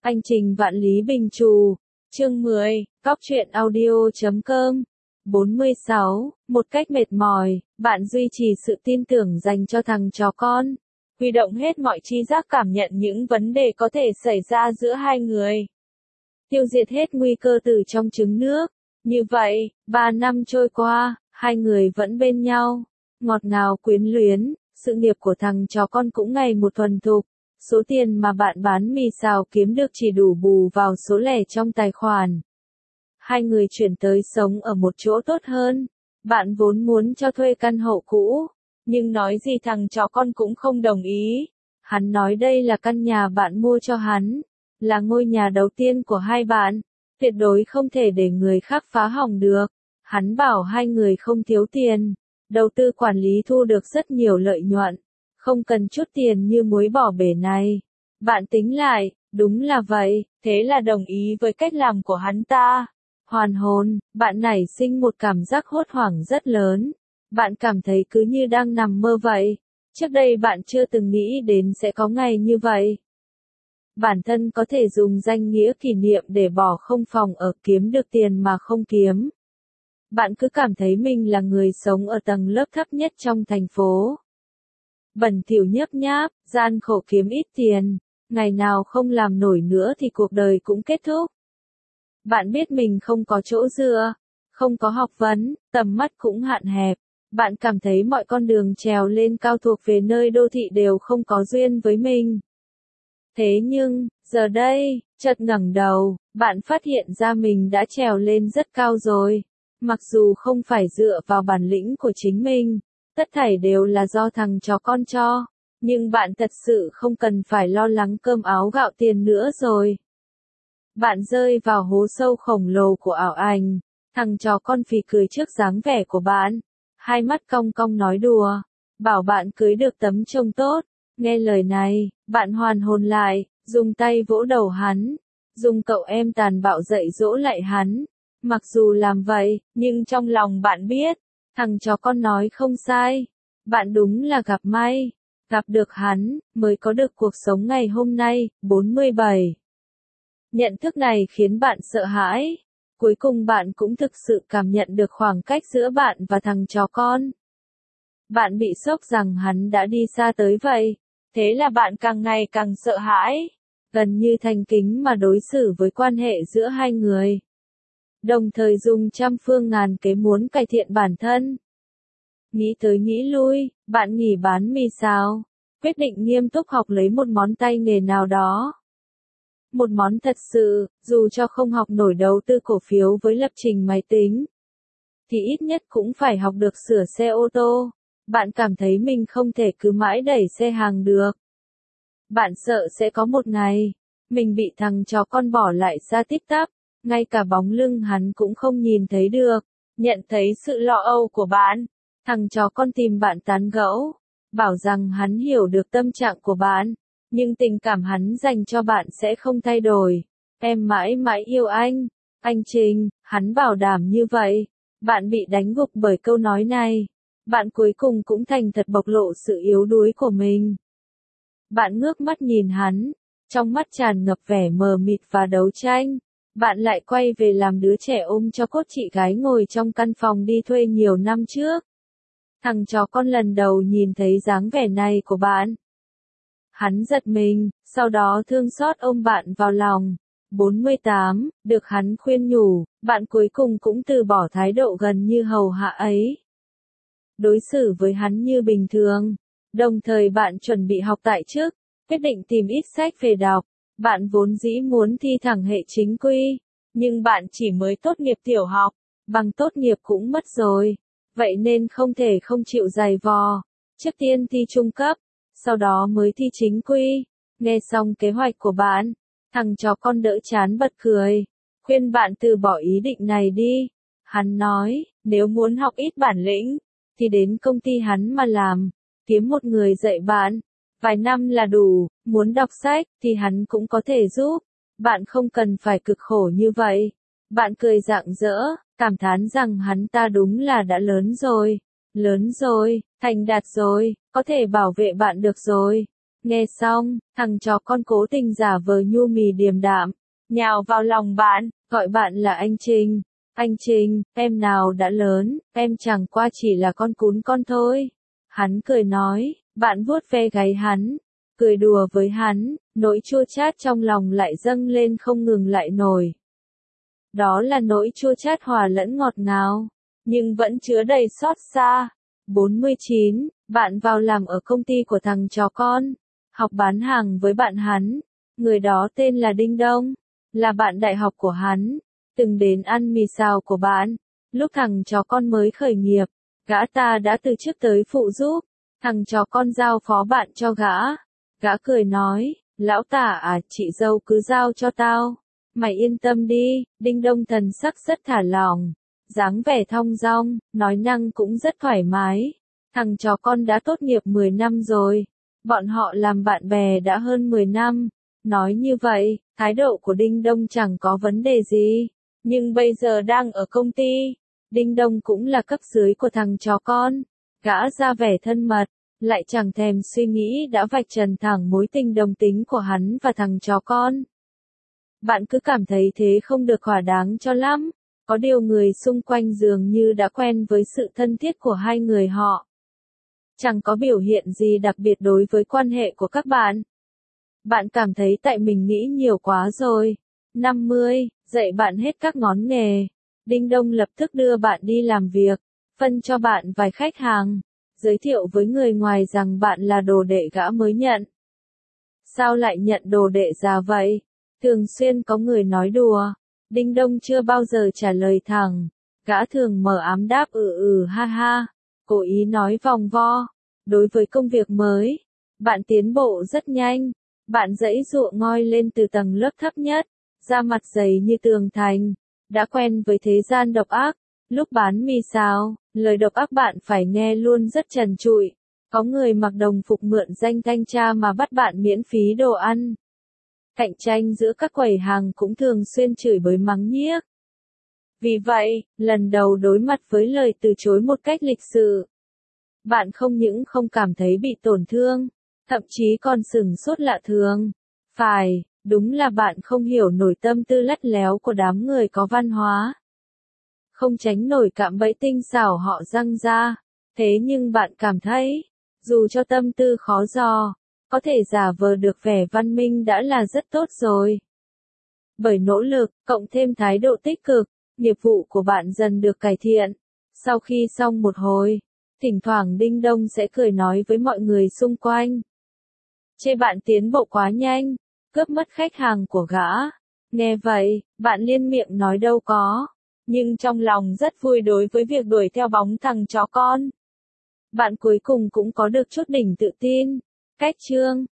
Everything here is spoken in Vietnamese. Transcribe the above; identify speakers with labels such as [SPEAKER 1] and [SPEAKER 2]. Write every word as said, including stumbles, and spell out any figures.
[SPEAKER 1] Anh Trình Vạn Lý Bình Trù, chương mười, Cóc truyện audio chấm com. bốn mươi sáu, một cách mệt mỏi, bạn duy trì sự tin tưởng dành cho thằng chó con. Huy động hết mọi tri giác cảm nhận những vấn đề có thể xảy ra giữa hai người. Tiêu diệt hết nguy cơ từ trong trứng nước. Như vậy, ba năm trôi qua, hai người vẫn bên nhau. Ngọt ngào quyến luyến, sự nghiệp của thằng chó con cũng ngày một thuần thục. Số tiền mà bạn bán mì xào kiếm được chỉ đủ bù vào số lẻ trong tài khoản. Hai người chuyển tới sống ở một chỗ tốt hơn. Bạn vốn muốn cho thuê căn hộ cũ, nhưng nói gì thằng chó con cũng không đồng ý. Hắn nói đây là căn nhà bạn mua cho hắn, là ngôi nhà đầu tiên của hai bạn, tuyệt đối không thể để người khác phá hỏng được. Hắn bảo hai người không thiếu tiền, đầu tư quản lý thu được rất nhiều lợi nhuận, không cần chút tiền như muối bỏ bể này. Bạn tính lại, đúng là vậy, thế là đồng ý với cách làm của hắn ta. Hoàn hồn, bạn nảy sinh một cảm giác hốt hoảng rất lớn. Bạn cảm thấy cứ như đang nằm mơ vậy. Trước đây bạn chưa từng nghĩ đến sẽ có ngày như vậy. Bản thân có thể dùng danh nghĩa kỷ niệm để bỏ không phòng ở kiếm được tiền mà không kiếm. Bạn cứ cảm thấy mình là người sống ở tầng lớp thấp nhất trong thành phố. Bẩn thỉu nhớp nháp, gian khổ kiếm ít tiền, ngày nào không làm nổi nữa thì cuộc đời cũng kết thúc. Bạn biết mình không có chỗ dựa, không có học vấn, tầm mắt cũng hạn hẹp. Bạn cảm thấy mọi con đường trèo lên cao thuộc về nơi đô thị đều không có duyên với mình. Thế nhưng, giờ đây, chợt ngẩng đầu, bạn phát hiện ra mình đã trèo lên rất cao rồi. Mặc dù không phải dựa vào bản lĩnh của chính mình, tất thảy đều là do thằng chó con cho, nhưng bạn thật sự không cần phải lo lắng cơm áo gạo tiền nữa rồi. Bạn rơi vào hố sâu khổng lồ của ảo ảnh, thằng chó con phì cười trước dáng vẻ của bạn, hai mắt cong cong nói đùa, bảo bạn cưới được tấm chồng tốt. Nghe lời này, bạn hoàn hồn lại, dùng tay vỗ đầu hắn, dùng cậu em tàn bạo dạy dỗ lại hắn. Mặc dù làm vậy, nhưng trong lòng bạn biết, thằng chó con nói không sai. Bạn đúng là gặp may, gặp được hắn, mới có được cuộc sống ngày hôm nay. bốn mươi bảy. Nhận thức này khiến bạn sợ hãi. Cuối cùng bạn cũng thực sự cảm nhận được khoảng cách giữa bạn và thằng chó con. Bạn bị sốc rằng hắn đã đi xa tới vậy. Thế là bạn càng ngày càng sợ hãi, gần như thành kính mà đối xử với quan hệ giữa hai người. Đồng thời dùng trăm phương ngàn kế muốn cải thiện bản thân. Nghĩ tới nghĩ lui, bạn nghỉ bán mì xào, quyết định nghiêm túc học lấy một món tay nghề nào đó. Một món thật sự, dù cho không học nổi đầu tư cổ phiếu với lập trình máy tính, thì ít nhất cũng phải học được sửa xe ô tô. Bạn cảm thấy mình không thể cứ mãi đẩy xe hàng được. Bạn sợ sẽ có một ngày, mình bị thằng chó con bỏ lại xa tít tắp, ngay cả bóng lưng hắn cũng không nhìn thấy được. Nhận thấy sự lo âu của bạn, thằng chó con tìm bạn tán gẫu, bảo rằng hắn hiểu được tâm trạng của bạn, nhưng tình cảm hắn dành cho bạn sẽ không thay đổi. Em mãi mãi yêu anh, anh Trình, hắn bảo đảm như vậy. Bạn bị đánh gục bởi câu nói này. Bạn cuối cùng cũng thành thật bộc lộ sự yếu đuối của mình. Bạn ngước mắt nhìn hắn, trong mắt tràn ngập vẻ mờ mịt và đấu tranh. Bạn lại quay về làm đứa trẻ ôm cho cốt chị gái ngồi trong căn phòng đi thuê nhiều năm trước. Thằng chó con lần đầu nhìn thấy dáng vẻ này của bạn. Hắn giật mình, sau đó thương xót ôm bạn vào lòng. bốn mươi tám, được hắn khuyên nhủ, bạn cuối cùng cũng từ bỏ thái độ gần như hầu hạ ấy. Đối xử với hắn như bình thường. Đồng thời bạn chuẩn bị học tại chức, quyết định tìm ít sách về đọc. Bạn vốn dĩ muốn thi thẳng hệ chính quy, nhưng bạn chỉ mới tốt nghiệp tiểu học, bằng tốt nghiệp cũng mất rồi. Vậy nên không thể không chịu dày vò. Trước tiên thi trung cấp, sau đó mới thi chính quy. Nghe xong kế hoạch của bạn, thằng chó con đỡ chán bật cười, khuyên bạn từ bỏ ý định này đi. Hắn nói, nếu muốn học ít bản lĩnh, thì đến công ty hắn mà làm, kiếm một người dạy bạn, vài năm là đủ. Muốn đọc sách, thì hắn cũng có thể giúp, bạn không cần phải cực khổ như vậy. Bạn cười rạng rỡ, cảm thán rằng hắn ta đúng là đã lớn rồi, lớn rồi, thành đạt rồi, có thể bảo vệ bạn được rồi. Nghe xong, thằng chó con cố tình giả vờ nhu mì điềm đạm, nhào vào lòng bạn, gọi bạn là anh Trình. Anh Trình, em nào đã lớn, em chẳng qua chỉ là con cún con thôi. Hắn cười nói, bạn vuốt ve gáy hắn, cười đùa với hắn, nỗi chua chát trong lòng lại dâng lên không ngừng lại nổi. Đó là nỗi chua chát hòa lẫn ngọt ngào, nhưng vẫn chứa đầy xót xa. bốn mươi chín, bạn vào làm ở công ty của thằng chó con, học bán hàng với bạn hắn. Người đó tên là Đinh Đông, là bạn đại học của hắn, từng đến ăn mì xào của bạn. Lúc thằng chó con mới khởi nghiệp, gã ta đã từ trước tới phụ giúp, thằng chó con giao phó bạn cho gã. Gã cười nói, lão tả à, chị dâu cứ giao cho tao. Mày yên tâm đi. Đinh Đông thần sắc rất thả lỏng, dáng vẻ thong dong, nói năng cũng rất thoải mái. Thằng chó con đã tốt nghiệp mười năm rồi, bọn họ làm bạn bè đã hơn mười năm. Nói như vậy, thái độ của Đinh Đông chẳng có vấn đề gì, nhưng bây giờ đang ở công ty. Đinh Đông cũng là cấp dưới của thằng chó con, gã ra vẻ thân mật, lại chẳng thèm suy nghĩ đã vạch trần thẳng mối tình đồng tính của hắn và thằng chó con. Bạn cứ cảm thấy thế không được thỏa đáng cho lắm, có điều người xung quanh dường như đã quen với sự thân thiết của hai người họ. Chẳng có biểu hiện gì đặc biệt đối với quan hệ của các bạn. Bạn cảm thấy tại mình nghĩ nhiều quá rồi. năm mươi, dạy bạn hết các ngón nghề. Đinh Đông lập tức đưa bạn đi làm việc, phân cho bạn vài khách hàng, giới thiệu với người ngoài rằng bạn là đồ đệ gã mới nhận. Sao lại nhận đồ đệ già vậy? Thường xuyên có người nói đùa. Đinh Đông chưa bao giờ trả lời thẳng, gã thường mờ ám đáp ừ ừ ha ha, cố ý nói vòng vo. Đối với công việc mới, bạn tiến bộ rất nhanh. Bạn giãy giụa ngoi lên từ tầng lớp thấp nhất, da mặt dày như tường thành, đã quen với thế gian độc ác. Lúc bán mì xào, lời độc ác bạn phải nghe luôn rất trần trụi. Có người mặc đồng phục mượn danh thanh tra mà bắt bạn miễn phí đồ ăn. Cạnh tranh giữa các quầy hàng cũng thường xuyên chửi bới mắng nhiếc. Vì vậy, lần đầu đối mặt với lời từ chối một cách lịch sự, bạn không những không cảm thấy bị tổn thương, thậm chí còn sửng sốt lạ thường. Phải, đúng là bạn không hiểu nổi tâm tư lắt léo của đám người có văn hóa. Không tránh nổi cạm bẫy tinh xảo họ răng ra. Thế nhưng bạn cảm thấy, dù cho tâm tư khó dò, có thể giả vờ được vẻ văn minh đã là rất tốt rồi. Bởi nỗ lực, cộng thêm thái độ tích cực, nghiệp vụ của bạn dần được cải thiện. Sau khi xong một hồi, thỉnh thoảng Đinh Đông sẽ cười nói với mọi người xung quanh. Chê bạn tiến bộ quá nhanh, cướp mất khách hàng của gã. Nghe vậy, bạn liên miệng nói đâu có, nhưng trong lòng rất vui đối với việc đuổi theo bóng thằng chó con. Bạn cuối cùng cũng có được chút đỉnh tự tin. Cách chương